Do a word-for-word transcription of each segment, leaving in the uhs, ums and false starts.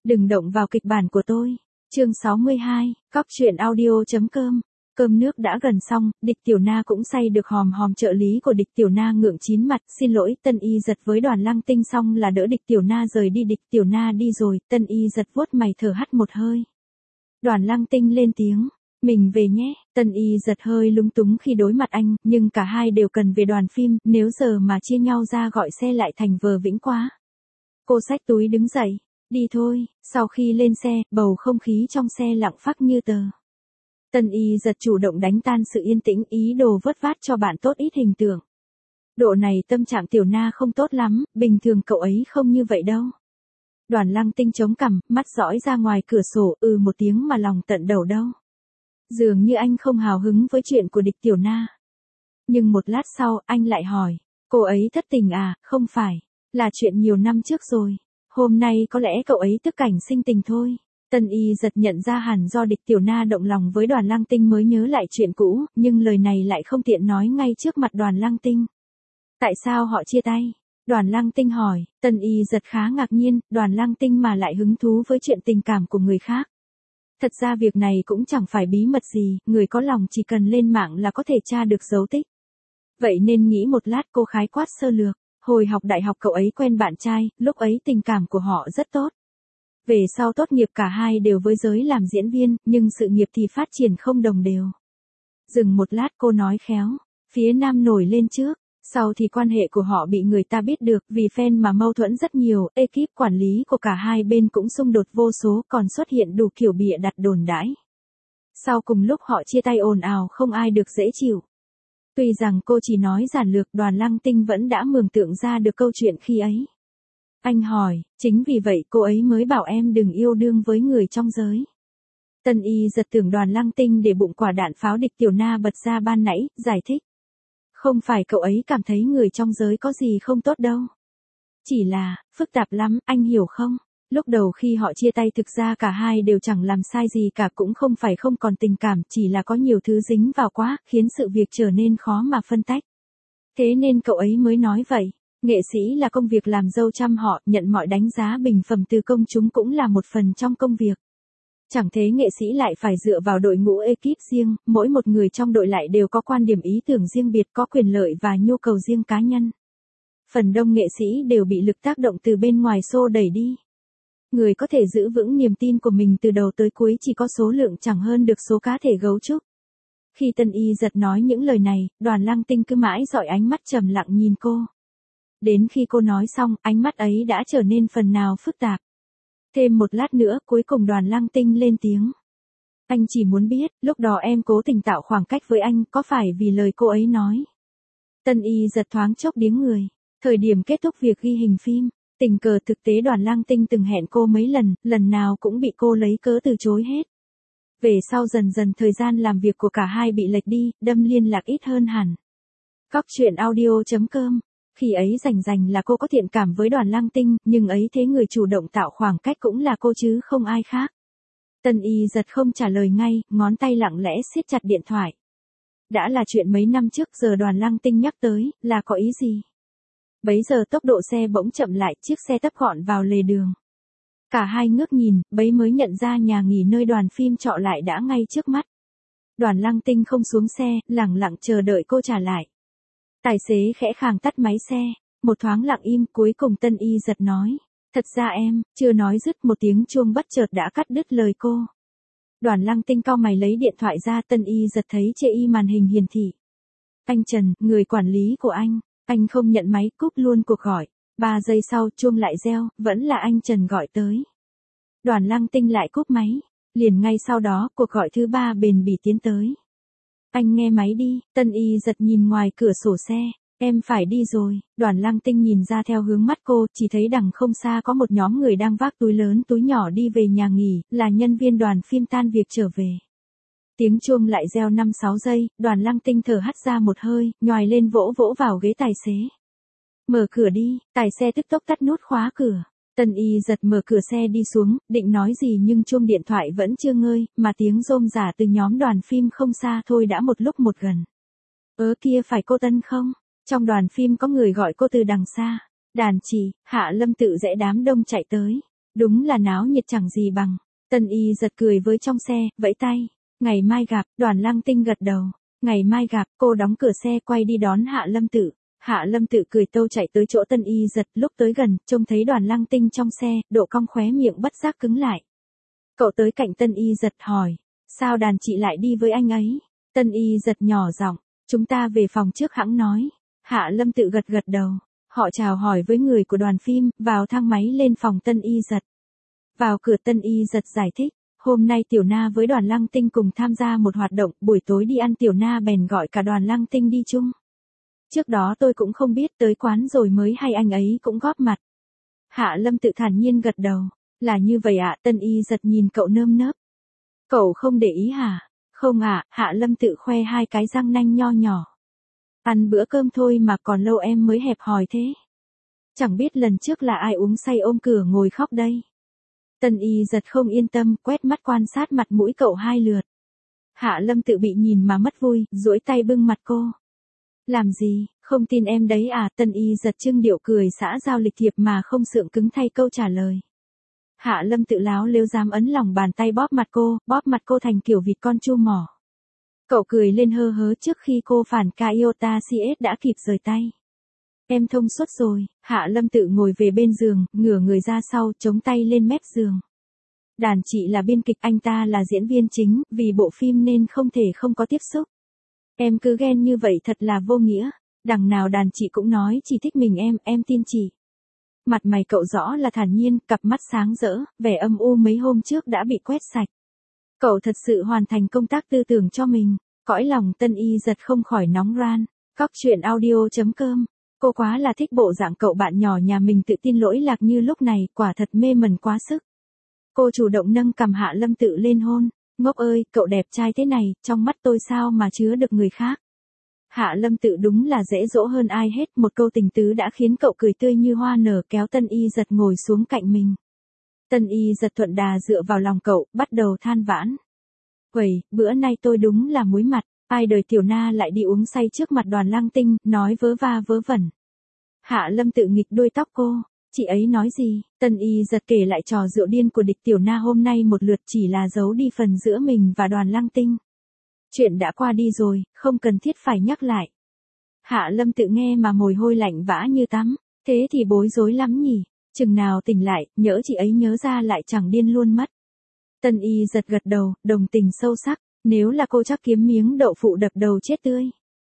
Đừng động vào kịch bản của tôi. Chương sáu mươi hai, cóc truyện audio chấm com. Cơm nước đã gần xong, Địch Tiểu Na cũng say được hòm hòm. Trợ lý của Địch Tiểu Na ngượng chín mặt, xin lỗi. Tân Y giật với Đoàn Lăng Tinh xong là đỡ Địch Tiểu Na rời đi. Địch Tiểu Na đi rồi, Tân Y giật vuốt mày thở hắt một hơi. Đoàn Lăng Tinh lên tiếng, mình về nhé. Tân Y giật hơi lúng túng khi đối mặt anh, nhưng cả hai đều cần về đoàn phim, nếu giờ mà chia nhau ra gọi xe lại thành vờ vĩnh quá. Cô xách túi đứng dậy, đi thôi. Sau khi lên xe, bầu không khí trong xe lặng phắc như tờ. Tân Y giật chủ động đánh tan sự yên tĩnh, ý đồ vớt vát cho bạn tốt ít hình tượng. Độ này tâm trạng Tiểu Na không tốt lắm, bình thường cậu ấy không như vậy đâu. Đoàn Lăng Tinh chống cằm, mắt dõi ra ngoài cửa sổ, ừ một tiếng mà lòng tận đầu đâu. Dường như anh không hào hứng với chuyện của Địch Tiểu Na. Nhưng một lát sau, anh lại hỏi, cô ấy thất tình à? Không phải, là chuyện nhiều năm trước rồi. Hôm nay có lẽ cậu ấy tức cảnh sinh tình thôi. Tân Y giật nhận ra hẳn do Địch Tiểu Na động lòng với Đoàn Lăng Tinh mới nhớ lại chuyện cũ, nhưng lời này lại không tiện nói ngay trước mặt Đoàn Lăng Tinh. Tại sao họ chia tay? Đoàn Lăng Tinh hỏi. Tân Y giật khá ngạc nhiên, Đoàn Lăng Tinh mà lại hứng thú với chuyện tình cảm của người khác. Thật ra việc này cũng chẳng phải bí mật gì, người có lòng chỉ cần lên mạng là có thể tra được dấu tích. Vậy nên nghĩ một lát cô khái quát sơ lược. Hồi học đại học cậu ấy quen bạn trai, lúc ấy tình cảm của họ rất tốt. Về sau tốt nghiệp cả hai đều với giới làm diễn viên, nhưng sự nghiệp thì phát triển không đồng đều. Dừng một lát cô nói khéo, phía nam nổi lên trước, sau thì quan hệ của họ bị người ta biết được, vì fan mà mâu thuẫn rất nhiều, ekip quản lý của cả hai bên cũng xung đột vô số, còn xuất hiện đủ kiểu bịa đặt đồn đãi. Sau cùng lúc họ chia tay ồn ào không ai được dễ chịu. Tuy rằng cô chỉ nói giản lược, Đoàn Lăng Tinh vẫn đã mường tượng ra được câu chuyện khi ấy. Anh hỏi, chính vì vậy cô ấy mới bảo em đừng yêu đương với người trong giới. Tân Y giật tưởng Đoàn Lăng Tinh để bụng quả đạn pháo Địch Tiểu Na bật ra ban nãy, giải thích. Không phải cậu ấy cảm thấy người trong giới có gì không tốt đâu. Chỉ là, phức tạp lắm, anh hiểu không? Lúc đầu khi họ chia tay thực ra cả hai đều chẳng làm sai gì cả, cũng không phải không còn tình cảm, chỉ là có nhiều thứ dính vào quá, khiến sự việc trở nên khó mà phân tách. Thế nên cậu ấy mới nói vậy. Nghệ sĩ là công việc làm dâu trăm họ, nhận mọi đánh giá bình phẩm từ công chúng cũng là một phần trong công việc. Chẳng thế nghệ sĩ lại phải dựa vào đội ngũ ekip riêng, mỗi một người trong đội lại đều có quan điểm ý tưởng riêng biệt, có quyền lợi và nhu cầu riêng cá nhân. Phần đông nghệ sĩ đều bị lực tác động từ bên ngoài xô đẩy đi. Người có thể giữ vững niềm tin của mình từ đầu tới cuối chỉ có số lượng chẳng hơn được số cá thể gấu trúc. Khi Tân Y giật nói những lời này, Đoàn Lăng Tinh cứ mãi dõi ánh mắt trầm lặng nhìn cô. Đến khi cô nói xong, ánh mắt ấy đã trở nên phần nào phức tạp. Thêm một lát nữa, cuối cùng Đoàn Lăng Tinh lên tiếng. Anh chỉ muốn biết, lúc đó em cố tình tạo khoảng cách với anh, có phải vì lời cô ấy nói? Tân Y giật thoáng chốc điếng người. Thời điểm kết thúc việc ghi hình phim, tình cờ thực tế Đoàn Lăng Tinh từng hẹn cô mấy lần, lần nào cũng bị cô lấy cớ từ chối hết. Về sau dần dần thời gian làm việc của cả hai bị lệch đi, đâm liên lạc ít hơn hẳn. Cóc truyện audio chấm com. Khi ấy rành rành là cô có thiện cảm với Đoàn Lăng Tinh, nhưng ấy thế người chủ động tạo khoảng cách cũng là cô chứ không ai khác. Tân Y giật không trả lời ngay, ngón tay lặng lẽ siết chặt điện thoại. Đã là chuyện mấy năm trước, giờ Đoàn Lăng Tinh nhắc tới, là có ý gì? Bấy giờ tốc độ xe bỗng chậm lại, chiếc xe tấp gọn vào lề đường. Cả hai ngước nhìn, bấy mới nhận ra nhà nghỉ nơi đoàn phim trọ lại đã ngay trước mắt. Đoàn Lăng Tinh không xuống xe, lẳng lặng chờ đợi cô trả lại. Tài xế khẽ khàng tắt máy xe, một thoáng lặng im, cuối cùng Tân Y giật nói. Thật ra em, chưa nói dứt một tiếng chuông bất chợt đã cắt đứt lời cô. Đoàn Lăng Tinh cau mày lấy điện thoại ra, Tân Y giật thấy chê y màn hình hiển thị. Anh Trần, người quản lý của anh, anh không nhận máy, cúp luôn cuộc gọi. Ba giây sau chuông lại reo, vẫn là anh Trần gọi tới. Đoàn Lăng Tinh lại cúp máy, liền ngay sau đó cuộc gọi thứ ba bền bỉ tiến tới. Anh nghe máy đi. Tân Y giật nhìn ngoài cửa sổ xe. Em phải đi rồi. Đoàn Lăng Tinh nhìn ra theo hướng mắt cô, chỉ thấy đằng không xa có một nhóm người đang vác túi lớn túi nhỏ đi về nhà nghỉ, là nhân viên đoàn phim tan việc trở về. Tiếng chuông lại reo năm sáu giây, Đoàn Lăng Tinh thở hắt ra một hơi, nhoài lên vỗ vỗ vào ghế tài xế. Mở cửa đi. Tài xe tức tốc tắt nút khóa cửa. Tân Y giật mở cửa xe đi xuống, định nói gì nhưng chuông điện thoại vẫn chưa ngơi, mà tiếng rôm rả từ nhóm đoàn phim không xa thôi đã một lúc một gần. Ớ kia phải cô Tân không? Trong đoàn phim có người gọi cô từ đằng xa. Đàn chị, Hạ Lâm tự rẽ đám đông chạy tới. Đúng là náo nhiệt chẳng gì bằng. Tân Y giật cười với trong xe, vẫy tay. Ngày mai gặp, Đoàn Lăng Tinh gật đầu. Ngày mai gặp, cô đóng cửa xe quay đi đón Hạ Lâm Tự. Hạ Lâm Tự cười tâu chạy tới chỗ Tân Y giật, lúc tới gần, trông thấy Đoàn Lăng Tinh trong xe, độ cong khóe miệng bất giác cứng lại. Cậu tới cạnh Tân Y giật hỏi, sao đàn chị lại đi với anh ấy? Tân Y giật nhỏ giọng, chúng ta về phòng trước hẵng nói. Hạ Lâm Tự gật gật đầu. Họ chào hỏi với người của đoàn phim, vào thang máy lên phòng Tân Y giật. Vào cửa Tân Y giật giải thích, hôm nay Tiểu Na với Đoàn Lăng Tinh cùng tham gia một hoạt động, buổi tối đi ăn Tiểu Na bèn gọi cả Đoàn Lăng Tinh đi chung. Trước đó tôi cũng không biết, tới quán rồi mới hay anh ấy cũng góp mặt. Hạ Lâm Tự thản nhiên gật đầu, là như vậy ạ. Tân Y giật nhìn cậu nơm nớp. Cậu không để ý hả? Không ạ. Hạ Lâm Tự khoe hai cái răng nanh nho nhỏ. Ăn bữa cơm thôi mà còn lâu em mới hẹp hòi thế. Chẳng biết lần trước là ai uống say ôm cửa ngồi khóc đây. Tân Y giật không yên tâm, quét mắt quan sát mặt mũi cậu hai lượt. Hạ Lâm Tự bị nhìn mà mất vui, duỗi tay bưng mặt cô. Làm gì, không tin em đấy à? Tân Y giật trưng điệu cười xã giao lịch thiệp mà không sượng cứng thay câu trả lời. Hạ Lâm Tự láo lếu dám ấn lòng bàn tay bóp mặt cô, bóp mặt cô thành kiểu vịt con chu mỏ. Cậu cười lên hơ hớ trước khi cô phản ca iota xê ét đã kịp rời tay. Em thông suốt rồi. Hạ Lâm Tự ngồi về bên giường, ngửa người ra sau, chống tay lên mép giường. Đàn chị là biên kịch, anh ta là diễn viên chính, vì bộ phim nên không thể không có tiếp xúc. Em cứ ghen như vậy thật là vô nghĩa. Đằng nào đàn chị cũng nói chỉ thích mình em, em tin chị. Mặt mày cậu rõ là thản nhiên, cặp mắt sáng rỡ, vẻ âm u mấy hôm trước đã bị quét sạch. Cậu thật sự hoàn thành công tác tư tưởng cho mình. Cõi lòng Tân Y giật không khỏi nóng ran. Cóc truyện audio chấm com. Cô quá là thích bộ dạng cậu bạn nhỏ nhà mình tự tin lỗi lạc như lúc này, quả thật mê mẩn quá sức. Cô chủ động nâng cằm Hạ Lâm Tự lên hôn. Ngốc ơi, cậu đẹp trai thế này, trong mắt tôi sao mà chứa được người khác. Hạ Lâm Tự đúng là dễ dỗ hơn ai hết, một câu tình tứ đã khiến cậu cười tươi như hoa nở, kéo Tân Y giật ngồi xuống cạnh mình. Tân Y giật thuận đà dựa vào lòng cậu, bắt đầu than vãn. Uầy, bữa nay tôi đúng là muối mặt, ai đời Tiểu Na lại đi uống say trước mặt Đoàn Lăng Tinh, nói vớ va vớ vẩn. Hạ Lâm Tự nghịch đuôi tóc cô, chị ấy nói gì? Tân Y giật kể lại trò rượu điên của địch Tiểu Na hôm nay một lượt, chỉ là giấu đi phần giữa mình và Đoàn Lăng Tinh. Chuyện đã qua đi rồi, không cần thiết phải nhắc lại. Hạ Lâm Tự nghe mà mồ hôi lạnh vã như tắm, thế thì bối rối lắm nhỉ, chừng nào tỉnh lại, nhỡ chị ấy nhớ ra lại chẳng điên luôn mất. Tân Y giật gật đầu, đồng tình sâu sắc, nếu là cô chắc kiếm miếng đậu phụ đập đầu chết tươi.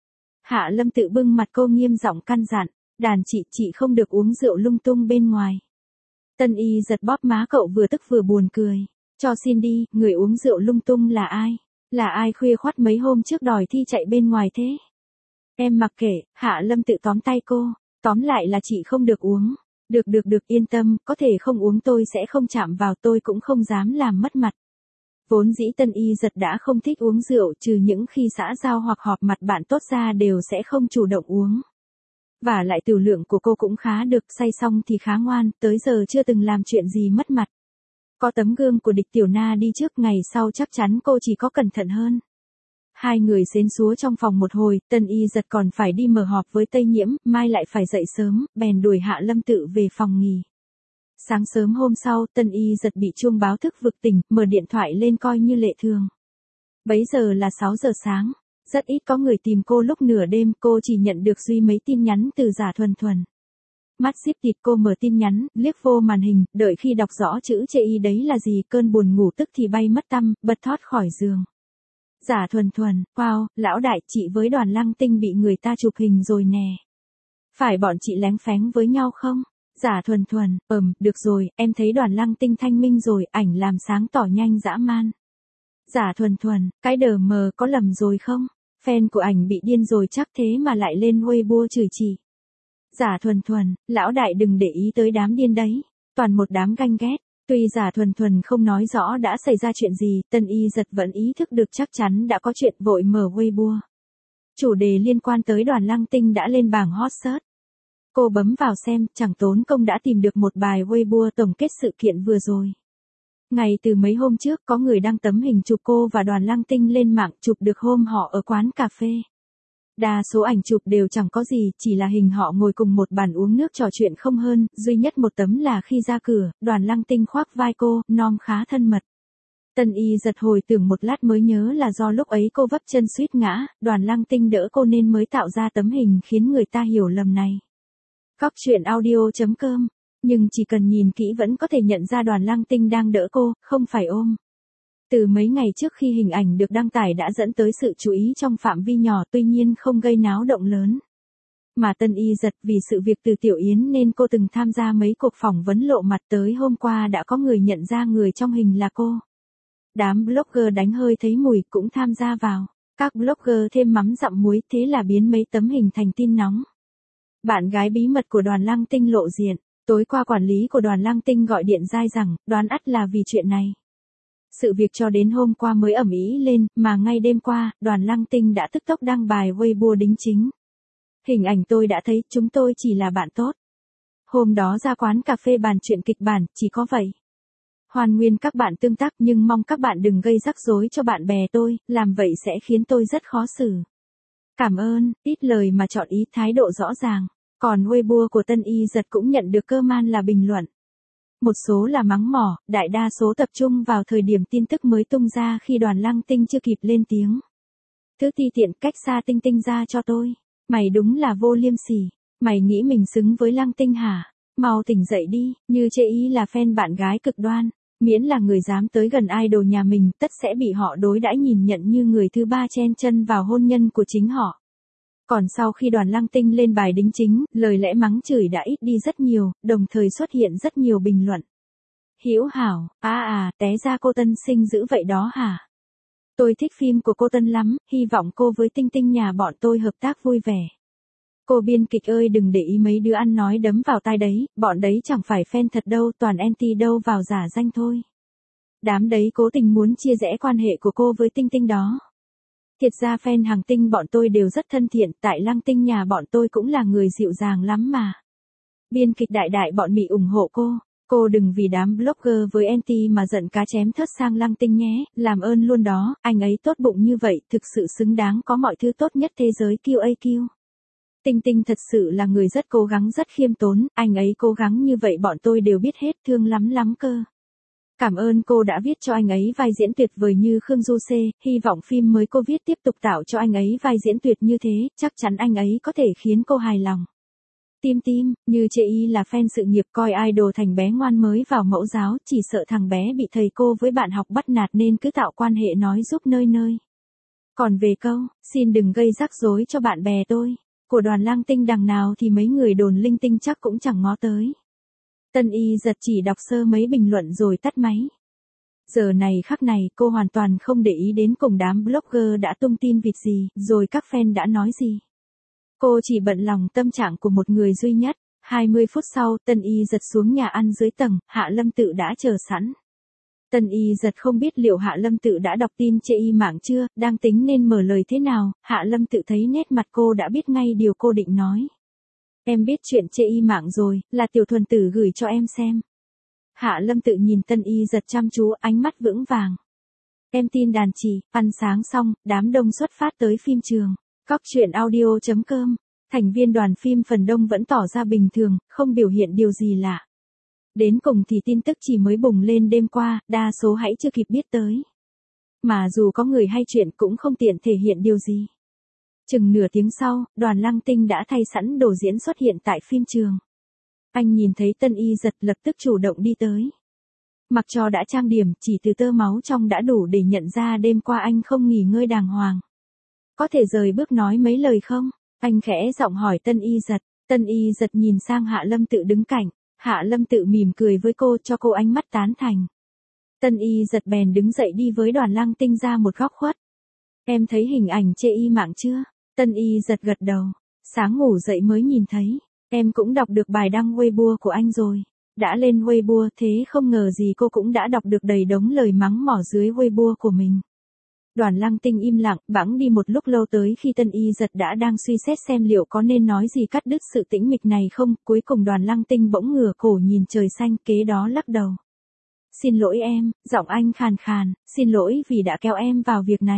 Hạ Lâm Tự bưng mặt cô nghiêm giọng căn dặn, đàn chị, chị không được uống rượu lung tung bên ngoài. Tân Y giật bóp má cậu vừa tức vừa buồn cười, cho xin đi, người uống rượu lung tung là ai? Là ai khuya khoắt mấy hôm trước đòi thi chạy bên ngoài thế? Em mặc kệ. Hạ Lâm Tự tóm tay cô, tóm lại là chị không được uống. Được được được, yên tâm, có thể không uống tôi sẽ không chạm vào, tôi cũng không dám làm mất mặt. Vốn dĩ Tân Y giật đã không thích uống rượu, trừ những khi xã giao hoặc họp mặt bạn tốt ra đều sẽ không chủ động uống. Và lại tiểu lượng của cô cũng khá được, say xong thì khá ngoan, tới giờ chưa từng làm chuyện gì mất mặt. Có tấm gương của địch Tiểu Na đi trước, ngày sau chắc chắn cô chỉ có cẩn thận hơn. Hai người xến xúa trong phòng một hồi, Tân Y giật còn phải đi mở họp với Tây Nhiễm, mai lại phải dậy sớm, bèn đuổi Hạ Lâm Tự về phòng nghỉ. Sáng sớm hôm sau, Tân Y giật bị chuông báo thức vực tỉnh, mở điện thoại lên coi như lệ thường. Bấy giờ là sáu giờ sáng, rất ít có người tìm cô lúc nửa đêm, cô chỉ nhận được duy mấy tin nhắn từ Giả Thuần Thuần. Mắt díp thịt cô mở tin nhắn, liếc vô màn hình, đợi khi đọc rõ chữ chê y đấy là gì, cơn buồn ngủ tức thì bay mất tăm, bật thoát khỏi giường. Giả Thuần Thuần, wow, lão đại, chị với Đoàn Lăng Tinh bị người ta chụp hình rồi nè. Phải bọn chị lén phén với nhau không? Giả Thuần Thuần, ừm, được rồi, em thấy Đoàn Lăng Tinh thanh minh rồi, ảnh làm sáng tỏ nhanh dã man. Giả Thuần Thuần, cái đờ mờ có lầm rồi không? Fan của ảnh bị điên rồi chắc thế mà lại lên Weibo chửi chị. Giả Thuần Thuần, lão đại đừng để ý tới đám điên đấy, toàn một đám ganh ghét. Tuy Giả Thuần Thuần không nói rõ đã xảy ra chuyện gì, Tân Y giật vẫn ý thức được chắc chắn đã có chuyện, vội mở Weibo. Chủ đề liên quan tới Đoàn Lăng Tinh đã lên bảng hot search. Cô bấm vào xem, chẳng tốn công đã tìm được một bài Weibo tổng kết sự kiện vừa rồi. Ngày từ mấy hôm trước có người đăng tấm hình chụp cô và Đoàn Lăng Tinh lên mạng, chụp được hôm họ ở quán cà phê. Đa số ảnh chụp đều chẳng có gì, chỉ là hình họ ngồi cùng một bàn uống nước trò chuyện không hơn, duy nhất một tấm là khi ra cửa, Đoàn Lăng Tinh khoác vai cô, nom khá thân mật. Tân Y giật hồi tưởng một lát mới nhớ là do lúc ấy cô vấp chân suýt ngã, Đoàn Lăng Tinh đỡ cô nên mới tạo ra tấm hình khiến người ta hiểu lầm này. Cóc truyện audio chấm com, nhưng chỉ cần nhìn kỹ vẫn có thể nhận ra Đoàn Lăng Tinh đang đỡ cô, không phải ôm. Từ mấy ngày trước khi hình ảnh được đăng tải đã dẫn tới sự chú ý trong phạm vi nhỏ, tuy nhiên không gây náo động lớn. Mà Tân Y giật vì sự việc từ Tiểu Yến nên cô từng tham gia mấy cuộc phỏng vấn lộ mặt, tới hôm qua đã có người nhận ra người trong hình là cô. Đám blogger đánh hơi thấy mùi cũng tham gia vào. Các blogger thêm mắm dặm muối, thế là biến mấy tấm hình thành tin nóng. Bạn gái bí mật của Đoàn Lăng Tinh lộ diện. Tối qua quản lý của Đoàn Lăng Tinh gọi điện dai rằng, đoán ắt là vì chuyện này. Sự việc cho đến hôm qua mới ầm ĩ lên, mà ngay đêm qua, Đoàn Lăng Tinh đã tức tốc đăng bài Weibo đính chính. Hình ảnh tôi đã thấy, chúng tôi chỉ là bạn tốt. Hôm đó ra quán cà phê bàn chuyện kịch bản, chỉ có vậy. Hoàn nguyên các bạn tương tác, nhưng mong các bạn đừng gây rắc rối cho bạn bè tôi, làm vậy sẽ khiến tôi rất khó xử. Cảm ơn, ít lời mà chọn ý, thái độ rõ ràng. Còn Weibo của Tân Y giật cũng nhận được cơ man là bình luận. Một số là mắng mỏ, đại đa số tập trung vào thời điểm tin tức mới tung ra khi Đoàn Lăng Tinh chưa kịp lên tiếng. Thứ ti tiện, cách xa Tinh Tinh ra cho tôi. Mày đúng là vô liêm sỉ. Mày nghĩ mình xứng với Lăng Tinh hả? Mau tỉnh dậy đi, như chê ý là fan bạn gái cực đoan. Miễn là người dám tới gần idol nhà mình, tất sẽ bị họ đối đãi nhìn nhận như người thứ ba chen chân vào hôn nhân của chính họ. Còn sau khi Đoàn Lăng Tinh lên bài đính chính, lời lẽ mắng chửi đã ít đi rất nhiều, đồng thời xuất hiện rất nhiều bình luận. Hữu hảo, à à, té ra cô Tân xinh dữ vậy đó hả? Tôi thích phim của cô Tân lắm, hy vọng cô với Tinh Tinh nhà bọn tôi hợp tác vui vẻ. Cô biên kịch ơi đừng để ý mấy đứa ăn nói đấm vào tai đấy, bọn đấy chẳng phải fan thật đâu, toàn anti đâu vào giả danh thôi. Đám đấy cố tình muốn chia rẽ quan hệ của cô với Tinh Tinh đó. Thiệt ra fan hàng Tinh bọn tôi đều rất thân thiện, tại Lăng Tinh nhà bọn tôi cũng là người dịu dàng lắm mà. Biên kịch đại đại bọn Mỹ ủng hộ cô, cô đừng vì đám blogger với anti mà giận cá chém thớt sang Lăng Tinh nhé, làm ơn luôn đó, anh ấy tốt bụng như vậy, thực sự xứng đáng có mọi thứ tốt nhất thế giới quy a quy. Tinh Tinh thật sự là người rất cố gắng, rất khiêm tốn, anh ấy cố gắng như vậy bọn tôi đều biết hết, thương lắm lắm cơ. Cảm ơn cô đã viết cho anh ấy vai diễn tuyệt vời như Khương Du Xê, hy vọng phim mới cô viết tiếp tục tạo cho anh ấy vai diễn tuyệt như thế, chắc chắn anh ấy có thể khiến cô hài lòng. Tim tim, như chê y là fan sự nghiệp coi idol thành bé ngoan mới vào mẫu giáo, chỉ sợ thằng bé bị thầy cô với bạn học bắt nạt nên cứ tạo quan hệ nói giúp nơi nơi. Còn về câu, xin đừng gây rắc rối cho bạn bè tôi, của Đoàn Lăng Tinh đằng nào thì mấy người đồn linh tinh chắc cũng chẳng ngó tới. Tân Y giật chỉ đọc sơ mấy bình luận rồi tắt máy. Giờ này khắc này cô hoàn toàn không để ý đến cùng đám blogger đã tung tin vịt gì, rồi các fan đã nói gì. Cô chỉ bận lòng tâm trạng của một người duy nhất. hai mươi phút sau, Tân Y giật xuống nhà ăn dưới tầng, Hạ Lâm Tự đã chờ sẵn. Tân Y giật không biết liệu Hạ Lâm Tự đã đọc tin chê y mạng chưa, đang tính nên mở lời thế nào, Hạ Lâm Tự thấy nét mặt cô đã biết ngay điều cô định nói. Em biết chuyện chê y mạng rồi, là Tiểu Thuần Tử gửi cho em xem. Hạ Lâm Tự nhìn Tân Y giật chăm chú, ánh mắt vững vàng. Em tin đàn chị, ăn sáng xong, đám đông xuất phát tới phim trường. Cóc truyện audio chấm com, thành viên đoàn phim phần đông vẫn tỏ ra bình thường, không biểu hiện điều gì lạ. Đến cùng thì tin tức chỉ mới bùng lên đêm qua, đa số hãy chưa kịp biết tới. Mà dù có người hay chuyện cũng không tiện thể hiện điều gì. Chừng nửa tiếng sau, Đoàn Lăng Tinh đã thay sẵn đồ diễn xuất hiện tại phim trường. Anh nhìn thấy Tân Y giật lập tức chủ động đi tới. Mặc cho đã trang điểm, chỉ từ tơ máu trong đã đủ để nhận ra đêm qua anh không nghỉ ngơi đàng hoàng. Có thể rời bước nói mấy lời không? Anh khẽ giọng hỏi Tân Y giật. Tân Y giật nhìn sang Hạ Lâm Tự đứng cạnh. Hạ Lâm Tự mỉm cười với cô, cho cô ánh mắt tán thành. Tân Y giật bèn đứng dậy đi với Đoàn Lăng Tinh ra một góc khuất. Em thấy hình ảnh chê y mạng chưa? Tân Y giật gật đầu. Sáng ngủ dậy mới nhìn thấy. Em cũng đọc được bài đăng Weibo của anh rồi. Đã lên Weibo thế không ngờ gì cô cũng đã đọc được đầy đống lời mắng mỏ dưới Weibo của mình. Đoàn Lăng Tinh im lặng, bẵng đi một lúc lâu tới khi Tân Y giật đã đang suy xét xem liệu có nên nói gì cắt đứt sự tĩnh mịch này không, cuối cùng Đoàn Lăng Tinh bỗng ngửa cổ nhìn trời xanh, kế đó lắc đầu. Xin lỗi em, giọng anh khàn khàn, xin lỗi vì đã kéo em vào việc này.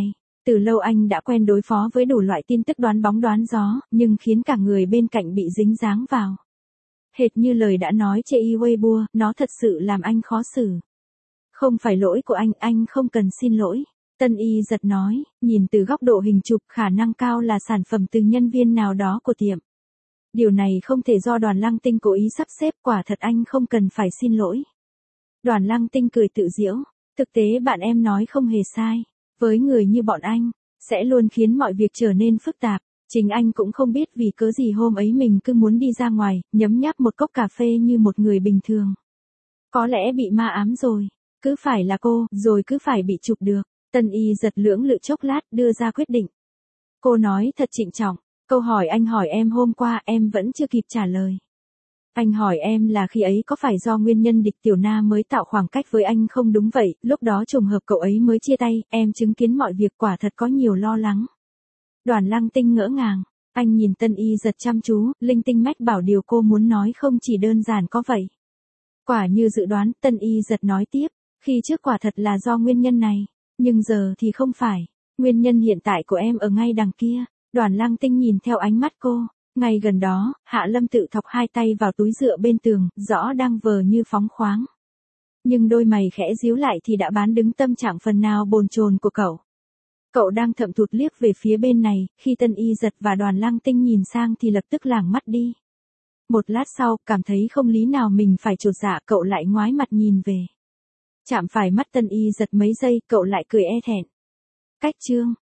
Từ lâu anh đã quen đối phó với đủ loại tin tức đoán bóng đoán gió, nhưng khiến cả người bên cạnh bị dính dáng vào. Hệt như lời đã nói trên Weibo, nó thật sự làm anh khó xử. Không phải lỗi của anh, anh không cần xin lỗi. Tân Y giật nói, nhìn từ góc độ hình chụp khả năng cao là sản phẩm từ nhân viên nào đó của tiệm. Điều này không thể do Đoàn Lăng Tinh cố ý sắp xếp, quả thật anh không cần phải xin lỗi. Đoàn Lăng Tinh cười tự giễu, thực tế bạn em nói không hề sai. Với người như bọn anh, sẽ luôn khiến mọi việc trở nên phức tạp. Chính anh cũng không biết vì cớ gì hôm ấy mình cứ muốn đi ra ngoài, nhấm nháp một cốc cà phê như một người bình thường. Có lẽ bị ma ám rồi, cứ phải là cô, rồi cứ phải bị chụp được. Tân Y giật lưỡng lự chốc lát, đưa ra quyết định. Cô nói thật trịnh trọng, câu hỏi anh hỏi em hôm qua em vẫn chưa kịp trả lời. Anh hỏi em là khi ấy có phải do nguyên nhân Địch Tiểu Na mới tạo khoảng cách với anh không? Đúng vậy, lúc đó trùng hợp cậu ấy mới chia tay, em chứng kiến mọi việc, quả thật có nhiều lo lắng. Đoàn Lăng Tinh ngỡ ngàng, anh nhìn Tân Y giật chăm chú, linh tinh mách bảo điều cô muốn nói không chỉ đơn giản có vậy. Quả như dự đoán, Tân Y giật nói tiếp, khi trước quả thật là do nguyên nhân này, nhưng giờ thì không phải, nguyên nhân hiện tại của em ở ngay đằng kia. Đoàn Lăng Tinh nhìn theo ánh mắt cô, ngay gần đó, Hạ Lâm tự thọc hai tay vào túi dựa bên tường, rõ đang vờ như phóng khoáng. Nhưng đôi mày khẽ díu lại thì đã bán đứng tâm trạng phần nào bồn chồn của cậu. Cậu đang thậm thụt liếc về phía bên này, khi Tân Y giật và Đoàn Lăng Tinh nhìn sang thì lập tức lảng mắt đi. Một lát sau, cảm thấy không lý nào mình phải chột dạ, cậu lại ngoái mặt nhìn về. Chạm phải mắt Tân Y giật mấy giây, cậu lại cười e thẹn. Cách chương